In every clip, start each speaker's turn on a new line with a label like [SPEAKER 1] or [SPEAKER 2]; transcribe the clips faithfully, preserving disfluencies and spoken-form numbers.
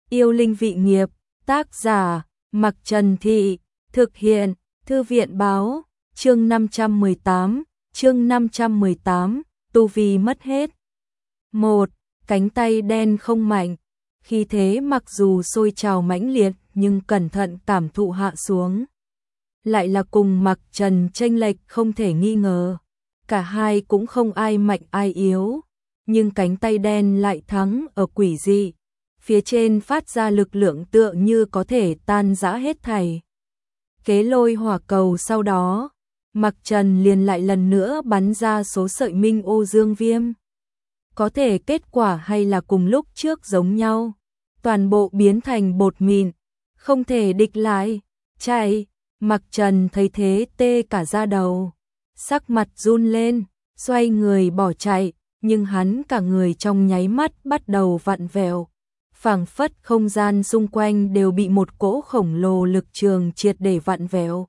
[SPEAKER 1] Yêu linh vị nghiệp, tác giả, Mặc Trần Thị, thực hiện, Thư viện báo, chương năm trăm mười tám, chương năm trăm mười tám, tu vi mất hết. một. Cánh tay đen không mạnh, khi thế mặc dù sôi trào mãnh liệt nhưng cẩn thận cảm thụ hạ xuống. Lại là cùng Mặc Trần chênh lệch không thể nghi ngờ, cả hai cũng không ai mạnh ai yếu, nhưng cánh tay đen lại thắng ở quỷ dị. Phía trên phát ra lực lượng tựa như có thể tan rã hết thảy. Kế lôi hỏa cầu sau đó, Mặc Trần liền lại lần nữa bắn ra số sợi minh ô dương viêm. Có thể kết quả hay là cùng lúc trước giống nhau, toàn bộ biến thành bột mịn, không thể địch lại, chạy. Mặc Trần thấy thế tê cả da đầu, sắc mặt run lên, xoay người bỏ chạy, nhưng hắn cả người trong nháy mắt bắt đầu vặn vẹo. Phảng phất không gian xung quanh đều bị một cỗ khổng lồ lực trường triệt để vặn vẹo.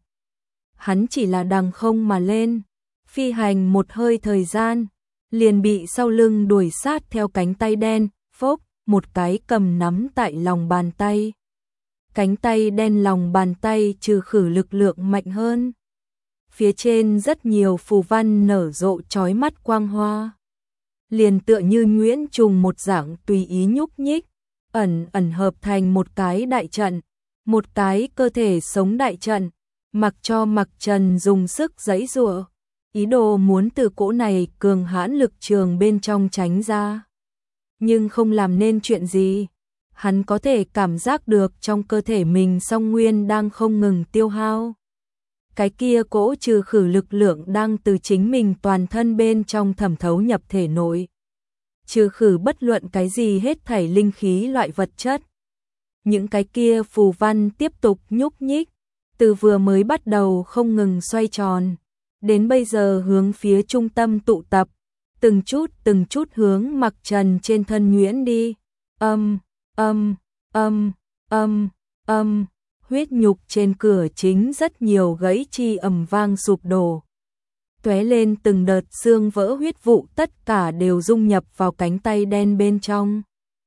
[SPEAKER 1] Hắn chỉ là đằng không mà lên, phi hành một hơi thời gian, liền bị sau lưng đuổi sát theo cánh tay đen, phốc, một cái cầm nắm tại lòng bàn tay. Cánh tay đen lòng bàn tay trừ khử lực lượng mạnh hơn. Phía trên rất nhiều phù văn nở rộ chói mắt quang hoa. Liền tựa như nhuyễn trùng một dạng tùy ý nhúc nhích, ẩn ẩn hợp thành một cái đại trận, một cái cơ thể sống đại trận, mặc cho Mặc Trần dùng sức giãy giụa, ý đồ muốn từ cỗ này cường hãn lực trường bên trong tránh ra. Nhưng không làm nên chuyện gì, hắn có thể cảm giác được trong cơ thể mình song nguyên đang không ngừng tiêu hao. Cái kia cỗ trừ khử lực lượng đang từ chính mình toàn thân bên trong thẩm thấu nhập thể nội, trừ khử bất luận cái gì hết thảy linh khí loại vật chất. Những cái kia phù văn tiếp tục nhúc nhích, từ vừa mới bắt đầu không ngừng xoay tròn, đến bây giờ hướng phía trung tâm tụ tập, từng chút từng chút hướng Mặc Trần trên thân nhuyễn đi. Âm, âm, âm, âm, âm, huyết nhục trên cửa chính rất nhiều gãy chi ầm vang sụp đổ. Tóe lên từng đợt xương vỡ huyết vụ, tất cả đều dung nhập vào cánh tay đen bên trong,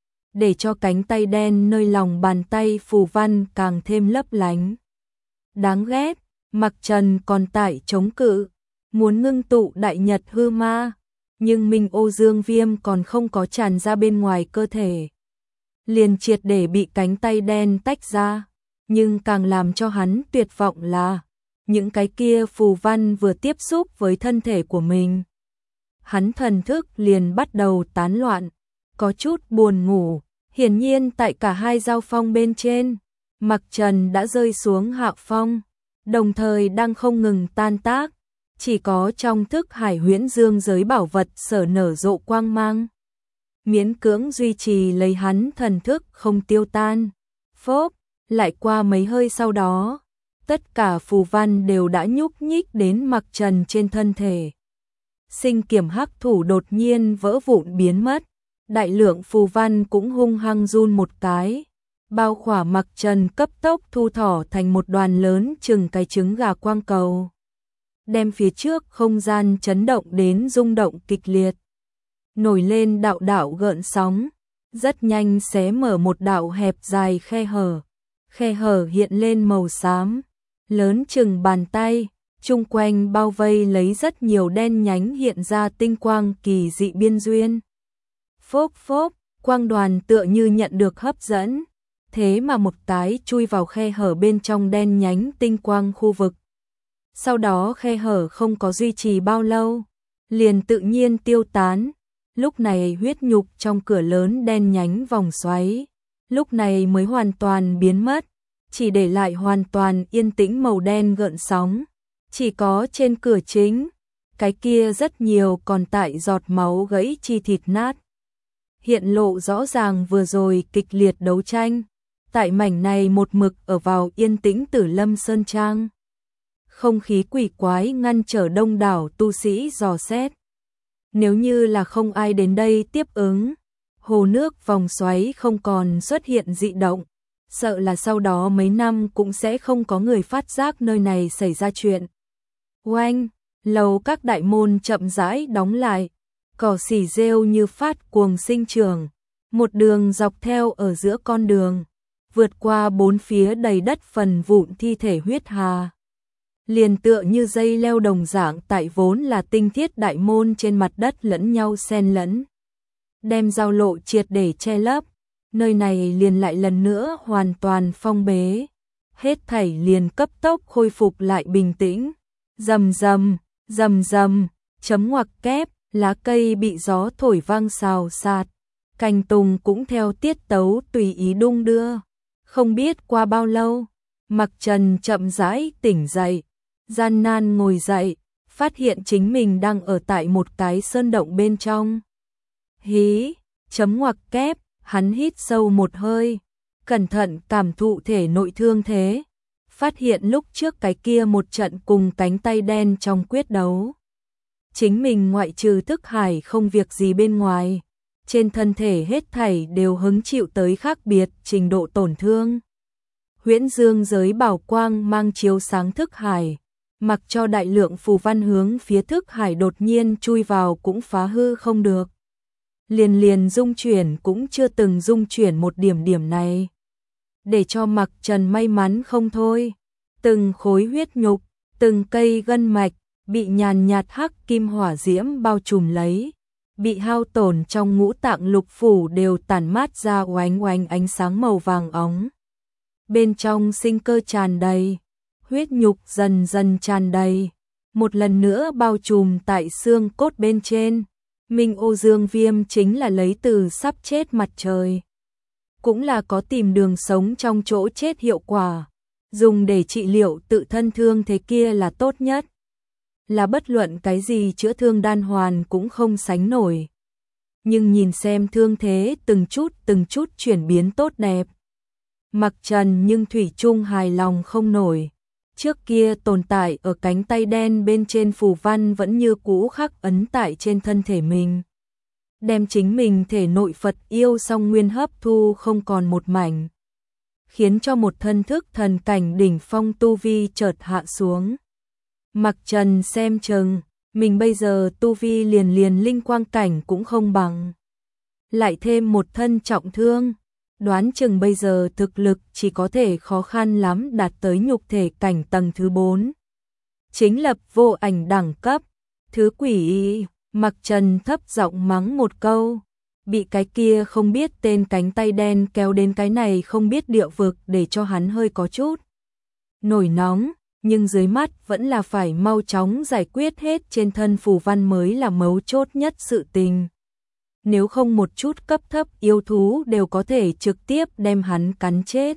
[SPEAKER 1] để cho cánh tay đen nơi lòng bàn tay phù văn càng thêm lấp lánh. Đáng ghét, Mặc Trần còn tại chống cự, muốn ngưng tụ đại nhật hư ma, nhưng minh ô dương viêm còn không có tràn ra bên ngoài cơ thể, liền triệt để bị cánh tay đen tách ra. Nhưng càng làm cho hắn tuyệt vọng là những cái kia phù văn vừa tiếp xúc với thân thể của mình, hắn thần thức liền bắt đầu tán loạn, có chút buồn ngủ. Hiển nhiên tại cả hai giao phong bên trên, Mặc Trần đã rơi xuống hạ phong, đồng thời đang không ngừng tan tác, chỉ có trong thức hải huyễn dương giới bảo vật sở nở rộ quang mang, miễn cưỡng duy trì lấy hắn thần thức không tiêu tan. Phốp, lại qua mấy hơi sau đó, tất cả phù văn đều đã nhúc nhích đến Mặc Trần trên thân thể. Sinh kiểm hắc thủ đột nhiên vỡ vụn biến mất, đại lượng phù văn cũng hung hăng run một cái, bao khỏa Mặc Trần cấp tốc thu thỏ thành một đoàn lớn chừng cái trứng gà quang cầu, đem phía trước không gian chấn động đến rung động kịch liệt, nổi lên đạo đạo gợn sóng, rất nhanh xé mở một đạo hẹp dài khe hở. Khe hở hiện lên màu xám, lớn chừng bàn tay, chung quanh bao vây lấy rất nhiều đen nhánh hiện ra tinh quang kỳ dị biên duyên. Phốp phốp, quang đoàn tựa như nhận được hấp dẫn, thế mà một cái chui vào khe hở bên trong đen nhánh tinh quang khu vực. Sau đó khe hở không có duy trì bao lâu, liền tự nhiên tiêu tán. Lúc này huyết nhục trong cửa lớn đen nhánh vòng xoáy, lúc này mới hoàn toàn biến mất, chỉ để lại hoàn toàn yên tĩnh màu đen gợn sóng. Chỉ có trên cửa chính, cái kia rất nhiều còn tại giọt máu gãy chi thịt nát, hiện lộ rõ ràng vừa rồi kịch liệt đấu tranh. Tại mảnh này một mực ở vào yên tĩnh Tử Lâm Sơn Trang, không khí quỷ quái ngăn trở đông đảo tu sĩ dò xét. Nếu như là không ai đến đây tiếp ứng, hồ nước vòng xoáy không còn xuất hiện dị động, sợ là sau đó mấy năm cũng sẽ không có người phát giác nơi này xảy ra chuyện. Oanh, lầu các đại môn chậm rãi đóng lại, cỏ xỉ rêu như phát cuồng sinh trưởng, Một đường dọc theo ở giữa con đường, vượt qua bốn phía đầy đất phần vụn thi thể huyết hà. Liền tựa như dây leo đồng dạng tại vốn là tinh thiết đại môn trên mặt đất lẫn nhau xen lẫn. Đem giao lộ triệt để che lấp, nơi này liền lại lần nữa hoàn toàn phong bế. Hết thảy liền cấp tốc khôi phục lại bình tĩnh. Rầm rầm, rầm rầm, chấm ngoặc kép, lá cây bị gió thổi vang xào xạc, cành tùng cũng theo tiết tấu tùy ý đung đưa. Không biết qua bao lâu, Mặc Trần chậm rãi tỉnh dậy, gian nan ngồi dậy, phát hiện chính mình đang ở tại một cái sơn động bên trong. Hí, chấm ngoặc kép, hắn hít sâu một hơi, cẩn thận cảm thụ thể nội thương thế, phát hiện lúc trước cái kia một trận cùng cánh tay đen trong quyết đấu. Chính mình ngoại trừ thức hải không việc gì bên ngoài, trên thân thể hết thảy đều hứng chịu tới khác biệt trình độ tổn thương. Huyễn dương giới bảo quang mang chiếu sáng thức hải, mặc cho đại lượng phù văn hướng phía thức hải đột nhiên chui vào cũng phá hư không được. Liền liền dung chuyển cũng chưa từng dung chuyển một điểm điểm này. Để cho Mặc Trần may mắn không thôi. Từng khối huyết nhục, từng cây gân mạch, bị nhàn nhạt hắc kim hỏa diễm bao trùm lấy. Bị hao tổn trong ngũ tạng lục phủ đều tản mát ra oánh oánh ánh sáng màu vàng óng. Bên trong sinh cơ tràn đầy, huyết nhục dần dần tràn đầy. Một lần nữa bao trùm tại xương cốt bên trên. Minh ô dương viêm chính là lấy từ sắp chết mặt trời. Cũng là có tìm đường sống trong chỗ chết hiệu quả. Dùng để trị liệu tự thân thương thế kia là tốt nhất. Là bất luận cái gì chữa thương đan hoàn cũng không sánh nổi. Nhưng nhìn xem thương thế từng chút từng chút chuyển biến tốt đẹp. Mặc Trần nhưng thủy chung hài lòng không nổi. Trước kia tồn tại ở cánh tay đen bên trên phù văn vẫn như cũ khắc ấn tại trên thân thể mình. Đem chính mình thể nội Phật yêu song nguyên hấp thu không còn một mảnh. Khiến cho một thân thức thần cảnh đỉnh phong tu vi chợt hạ xuống. Mặc Trần xem chừng, mình bây giờ tu vi liền liền linh quang cảnh cũng không bằng. Lại thêm một thân trọng thương, đoán chừng bây giờ thực lực chỉ có thể khó khăn lắm đạt tới nhục thể cảnh tầng thứ bốn. Chính lập vô ảnh đẳng cấp, thứ quỷ. Mặc Trần thấp giọng mắng một câu, bị cái kia không biết tên cánh tay đen kéo đến cái này không biết địa vực để cho hắn hơi có chút nổi nóng, nhưng dưới mắt vẫn là phải mau chóng giải quyết hết trên thân phù văn mới là mấu chốt nhất sự tình. Nếu không một chút cấp thấp yêu thú đều có thể trực tiếp đem hắn cắn chết.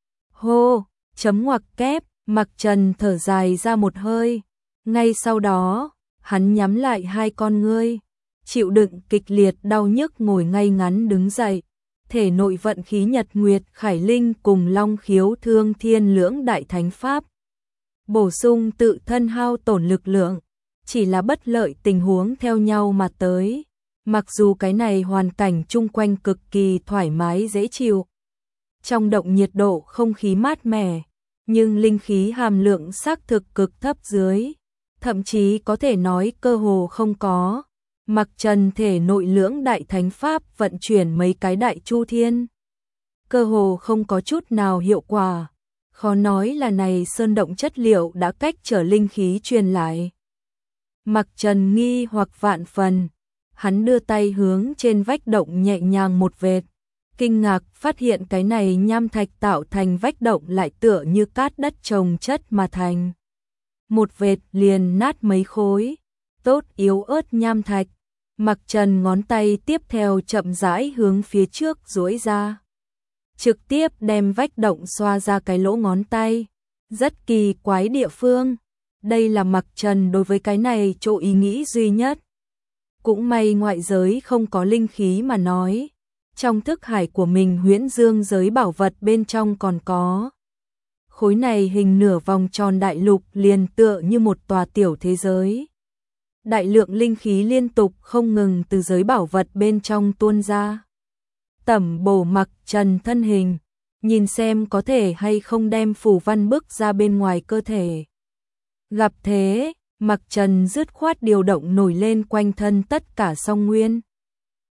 [SPEAKER 1] Hô, chấm ngoặc kép, Mặc Trần thở dài ra một hơi, ngay sau đó hắn nhắm lại hai con ngươi, chịu đựng kịch liệt đau nhức ngồi ngay ngắn đứng dậy, thể nội vận khí Nhật Nguyệt Khải Linh cùng Long Khiếu Thương Thiên lưỡng đại thánh pháp, bổ sung tự thân hao tổn lực lượng, chỉ là bất lợi tình huống theo nhau mà tới. Mặc dù cái này hoàn cảnh chung quanh cực kỳ thoải mái dễ chịu, trong động nhiệt độ không khí mát mẻ, nhưng linh khí hàm lượng xác thực cực thấp dưới. Thậm chí có thể nói cơ hồ không có. Mặc Trần thể nội lưỡng đại thánh pháp vận chuyển mấy cái đại chu thiên, cơ hồ không có chút nào hiệu quả. Khó nói là này sơn động chất liệu đã cách trở linh khí truyền lại. Mặc Trần nghi hoặc vạn phần, hắn đưa tay hướng trên vách động nhẹ nhàng một vệt, kinh ngạc phát hiện cái này nham thạch tạo thành vách động lại tựa như cát đất chồng chất mà thành. Một vệt liền nát mấy khối, tốt yếu ớt nham thạch. Mặc Trần ngón tay tiếp theo chậm rãi hướng phía trước duỗi ra, trực tiếp đem vách động xoa ra cái lỗ ngón tay. Rất kỳ quái địa phương, đây là Mặc Trần đối với cái này chỗ ý nghĩ duy nhất. Cũng may ngoại giới không có linh khí mà nói, trong thức hải của mình huyễn dương giới bảo vật bên trong còn có. Khối này hình nửa vòng tròn đại lục liền tựa như một tòa tiểu thế giới. Đại lượng linh khí liên tục không ngừng từ giới bảo vật bên trong tuôn ra. Tẩm bổ Mặc Trần thân hình, nhìn xem có thể hay không đem phù văn bức ra bên ngoài cơ thể. Gặp thế, Mặc Trần dứt khoát điều động nổi lên quanh thân tất cả song nguyên.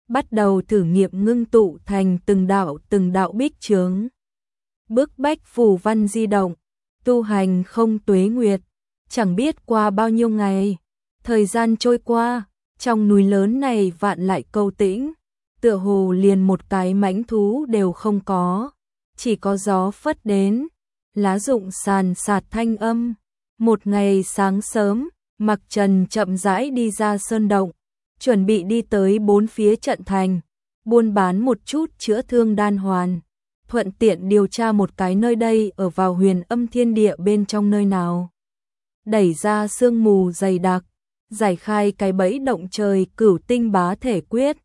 [SPEAKER 1] bắt đầu thử nghiệm ngưng tụ thành từng đạo từng đạo bích chướng. Bức bách phù văn di động, tu hành không tuế nguyệt, chẳng biết qua bao nhiêu ngày, thời gian trôi qua, trong núi lớn này vạn lại câu tĩnh, tựa hồ liền một cái mãnh thú đều không có, chỉ có gió phất đến, lá rụng sàn sạt thanh âm. Một ngày sáng sớm, Mặc Trần chậm rãi đi ra sơn động, chuẩn bị đi tới bốn phía trận thành, buôn bán một chút chữa thương đan hoàn, thuận tiện điều tra một cái nơi đây ở vào huyền âm thiên địa bên trong nơi nào. Đẩy ra sương mù dày đặc, giải khai cái bẫy động trời cửu tinh bá thể quyết,